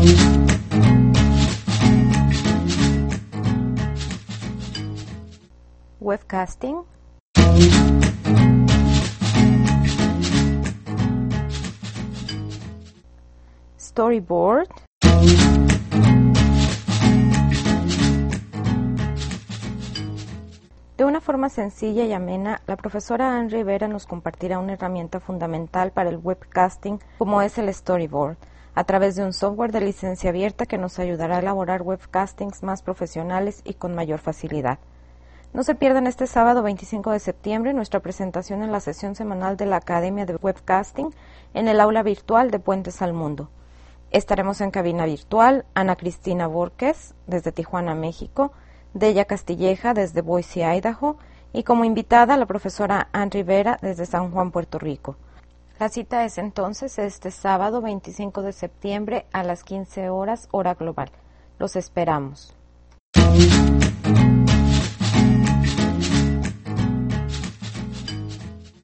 Webcasting. Storyboard. De una forma sencilla y amena, la profesora Ann Rivera nos compartirá una herramienta fundamental para el webcasting, como es el storyboard, a través de un software de licencia abierta que nos ayudará a elaborar webcastings más profesionales y con mayor facilidad. No se pierdan este sábado 25 de septiembre nuestra presentación en la sesión semanal de la Academia de Webcasting en el aula virtual de Puentes al Mundo. Estaremos en cabina virtual Ana Cristina Borges, desde Tijuana, México, Deya Castilleja, desde Boise, Idaho, y como invitada la profesora Ann Rivera, desde San Juan, Puerto Rico. La cita es entonces este sábado 25 de septiembre a las 15 horas, hora global. Los esperamos.